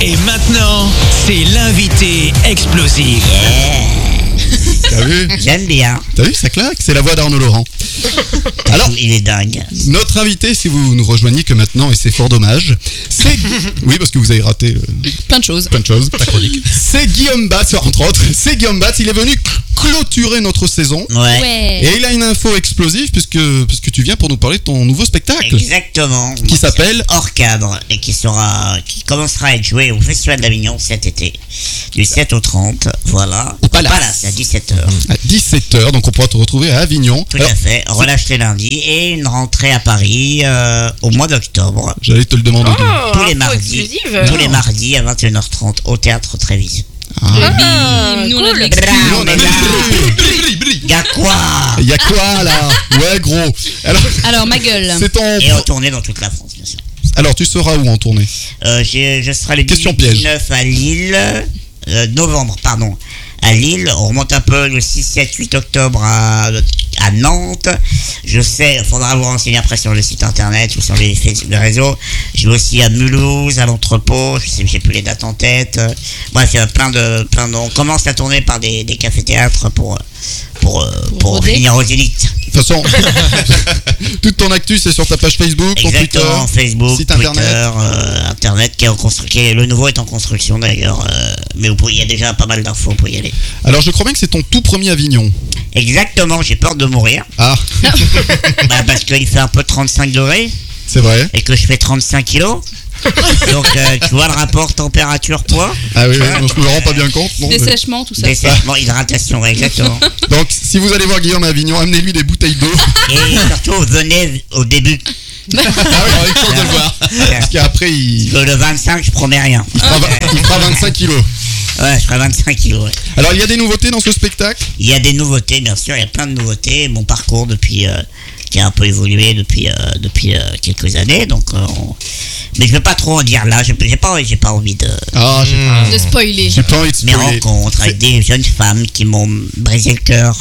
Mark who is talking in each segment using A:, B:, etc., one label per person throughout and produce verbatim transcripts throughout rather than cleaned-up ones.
A: Et maintenant, c'est l'invité explosif.
B: Yeah.
C: T'as vu?
B: J'aime bien.
C: T'as vu, ça claque? C'est la voix d'Arnaud Laurent. Alors,
B: il est dingue.
C: Notre invité, si vous nous rejoignez que maintenant, et c'est fort dommage, c'est... Oui, parce que vous avez raté... Euh...
D: Plein de choses.
C: Plein de choses. Ta chronique. C'est Guillaume Batz, entre autres. C'est Guillaume Batz, il est venu clôturer notre saison.
B: Ouais.
D: Ouais.
C: Et il a une info explosive, puisque, puisque tu viens pour nous parler de ton nouveau spectacle.
B: Exactement.
C: Qui s'appelle
B: Hors cadre, et qui sera, qui commencera à être joué au Festival d'Avignon cet été, du sept au trente, voilà.
C: Au Palace.
B: Palace, à dix-sept heures.
C: à dix-sept heures, donc on pourra te retrouver à Avignon.
B: Tout
C: Alors,
B: à fait, relâche les lundis, et une rentrée à Paris euh, au mois d'octobre.
C: j'allais te le demander.
E: Oh,
B: Tous les
E: info
B: mardis,
E: exclusive.
B: tous les mardis à vingt et une heures trente au Théâtre Trévise.
E: Ah,
D: Nous, on a de
E: cool.
D: l'exclu.
C: Nous, on a
B: Y a quoi?
C: Il y a quoi là? Ouais, gros. Alors,
D: Alors, ma gueule.
C: c'est ton...
B: Et en tournée dans toute la France, bien sûr.
C: Alors, tu seras où en tournée?
B: Euh, j'ai- je serai le
C: Question
B: dix-neuf à Lille, euh, novembre, pardon, à Lille. On remonte un peu le six, sept, huit octobre à, à Nantes. Je sais, il faudra vous renseigner après sur le site internet ou sur les, les réseaux. Je vais aussi à Mulhouse, à l'entrepôt. Je sais, j'ai plus les dates en tête. Euh, Bref, il y a plein de, plein de. On commence à tourner par des, des cafés-théâtres pour, pour, euh, pour,
D: rôder.
B: finir au Zénith.
C: De toute façon, toute ton actu, c'est sur ta page Facebook, ton Twitter,
B: Exactement, Facebook,
C: site
B: Twitter,
C: internet.
B: euh, internet qui est en construction. Le nouveau est en construction d'ailleurs, euh, mais vous pouvez- il y a déjà pas mal d'infos pour y aller.
C: Alors, je crois bien que c'est ton tout premier Avignon.
B: Exactement, j'ai peur de mourir.
C: Ah,
B: Bah, parce qu'il fait un peu trente-cinq degrés
C: c'est vrai.
B: et que je fais trente-cinq kilos. Donc euh, tu vois le rapport température-poids.
C: Ah oui, oui, non, je me rends pas bien compte. Bon, mais-
D: Dessèchement, tout ça.
B: Dessèchement, hydratation, ouais, exactement.
C: Donc, si vous allez voir Guillaume à Avignon, amenez-lui des bouteilles d'eau.
B: Et surtout, venez au début.
C: Ah oui, il faut le voir. Parce qu'après, il,
B: Parce que le vingt-cinq, je promets rien.
C: il fera, vingt- il fera vingt-cinq kilos.
B: Ouais, je ferai vingt-cinq kilos, ouais.
C: Alors, il y a des nouveautés dans ce spectacle?
B: Il y a des nouveautés, bien sûr, il y a plein de nouveautés. Mon parcours depuis, euh, qui a un peu évolué depuis, euh, depuis euh, quelques années, donc. euh, on- Mais je ne veux pas trop en dire là. J'ai j'ai pas, j'ai pas envie de.
C: Ah, j'ai pas,
D: De spoiler.
C: j'ai pas envie de
B: Mes
C: spoiler.
B: rencontres avec des jeunes femmes qui m'ont brisé le cœur,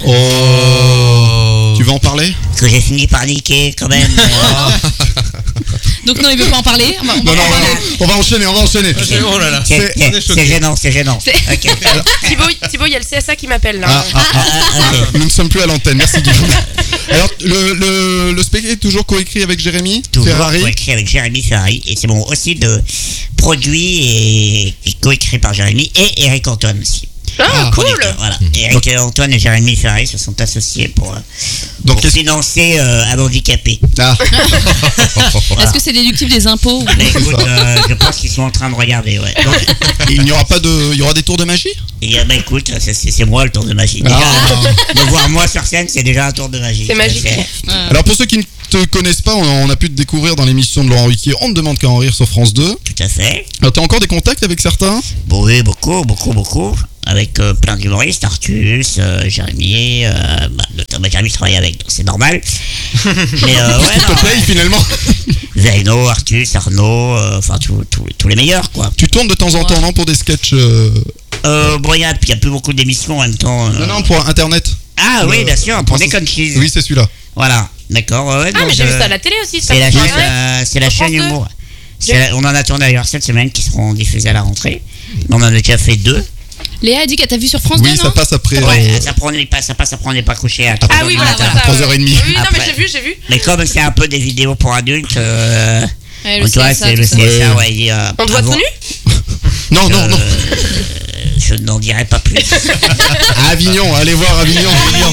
C: Oh. Tu veux en parler?
B: que j'ai fini par niquer quand même. euh,
D: Donc, non, il veut pas en parler. On va, on va
C: Non, non,
D: en parler.
C: non, on va enchaîner, on va enchaîner.
F: Oh là là.
B: c'est-
C: C'est-
B: c'est-
F: on est choqués.
B: c'est gênant, c'est gênant.
D: C'est-
B: Ok.
E: Thibaut, Thibaut, il y a le C S A qui m'appelle là.
C: Ah, ah, ah,
B: Ah, ok.
C: nous ne sommes plus à l'antenne, merci Guillaume. Alors, le, le, le spectacle est toujours coécrit avec Jérémy
B: Toujours
C: Ferrari.
B: coécrit avec Jérémy Ferrari, et c'est bon aussi de produit et, et coécrit par Jérémy et Eric Antoine aussi.
E: Ah,
C: Ah,
E: cool.
B: Producteur, voilà. Eric Antoine et Jérémy Ferrari se sont associés pour, euh,
C: Donc,
B: pour
C: qu'est-ce-
B: financer euh, un handicapé.
C: Ah.
D: Est-ce que c'est déductible des impôts ou-
B: Mais écoute, euh, je pense qu'ils sont en train de regarder, ouais. Donc,
C: Il n'y aura pas de, il y aura des tours de magie?
B: et, euh, bah écoute, c'est, c'est- c'est moi le tour de magie. Déjà,
C: Ah.
B: de voir moi sur scène, c'est déjà un tour de magie.
E: C'est magique.
D: Ah.
C: Alors pour ceux qui ne te connaissent pas, on, on a pu te découvrir dans l'émission de Laurent Ruquier, On ne demande qu'à en rire sur France deux.
B: Tout à fait.
C: Alors t'as encore des contacts avec certains?
B: Bon, oui, beaucoup, beaucoup, beaucoup. Avec euh, plein d'humoristes, Artus, euh, Jérémy, euh, bah, notamment Jérémy je travaille avec, donc c'est normal. Mais euh, ouais,
C: S'il te
B: non,
C: plaît, finalement.
B: Zaino, Artus, Arnaud, euh, enfin tous tous- tous les meilleurs, quoi.
C: Tu tournes de temps en temps, non, pour des sketchs euh...
B: Euh, bon, il n'y a, il y a plus beaucoup d'émissions en même temps. euh.
C: Non, non, pour Internet.
B: Ah oui,
C: Euh,
B: bien sûr, pour
C: pense-
B: des conchies.
C: Oui, c'est celui-là.
B: Voilà, d'accord. Ouais,
E: Ah,
B: donc,
E: mais j'ai vu
B: euh,
E: ça à la télé aussi. ça
B: C'est la,
E: me
B: chaîne,
E: paraît.
B: euh, c'est la
E: Sur
B: chaîne
E: France deux.
B: humour. C'est la- on en a tourné d'ailleurs cette semaine qui seront diffusées à la rentrée. Mais on en a déjà fait deux.
D: Léa a dit qu'elle t'a vu sur France
C: Oui,
D: deux,
C: ça
D: non
C: passe après.
B: Ouais,
C: euh,
B: ça, prend, on n'est pas, ça passe après, on n'est pas couché à
E: Ah
B: trois
E: oui,
B: heures
E: voilà,
B: du
E: c'est
B: matin.
E: ça.
C: trois heures trente.
E: Oui, non, mais
B: Après.
E: j'ai vu, j'ai vu.
B: Mais comme c'est un peu des vidéos pour adultes, euh,
D: Ouais, le
B: tu vois,
D: C S A,
B: c'est
D: tout
B: le
D: ça.
B: C S A,
C: Ouais.
B: ouais. il y a-
E: On te voit
B: avant-
E: tout nu?
C: Non, non, non.
B: Euh, je n'en dirai pas plus.
C: À Avignon, allez voir Avignon.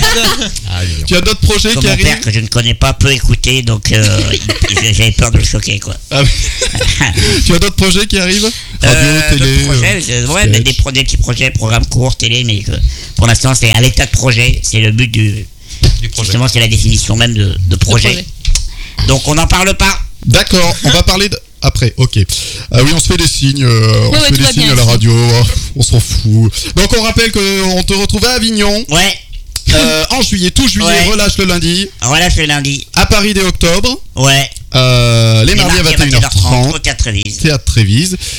C: Tu as d'autres projets
B: Comme
C: qui
B: mon
C: arrivent?
B: père que je ne connais pas peut écouter, donc euh, il- j'avais peur de le choquer, quoi.
C: Ah oui. Tu as d'autres projets qui arrivent? Radio,
B: Euh,
C: télé.
B: d'autres projets,
C: euh,
B: euh, ouais, mais
C: sketch.
B: des, pro- des petits projets, programmes courts, télé, mais que, pour l'instant c'est à l'état de projet, c'est le but du,
F: Du projet.
B: justement c'est la définition même de, de projet.
D: projet.
B: Donc on n'en parle pas.
C: D'accord, on va parler de... Après, ok. Ah oui, on se fait des signes, euh, on
D: Ouais,
C: se
D: ouais,
C: fait
D: tout
C: des
D: va
C: signes
D: bien
C: à la
D: ici.
C: radio, oh, on s'en fout. Donc on rappelle qu'on te retrouve à Avignon,
B: Ouais,
C: euh, en juillet, tout juillet,
B: Ouais.
C: relâche le lundi,
B: voilà, c'est lundi.
C: à Paris dès octobre,
B: Ouais.
C: euh, les
B: Les
C: mardis à
B: mardis
C: vingt et une heures trente,
B: au Théâtre Trévise.
C: Théâtre Trévise.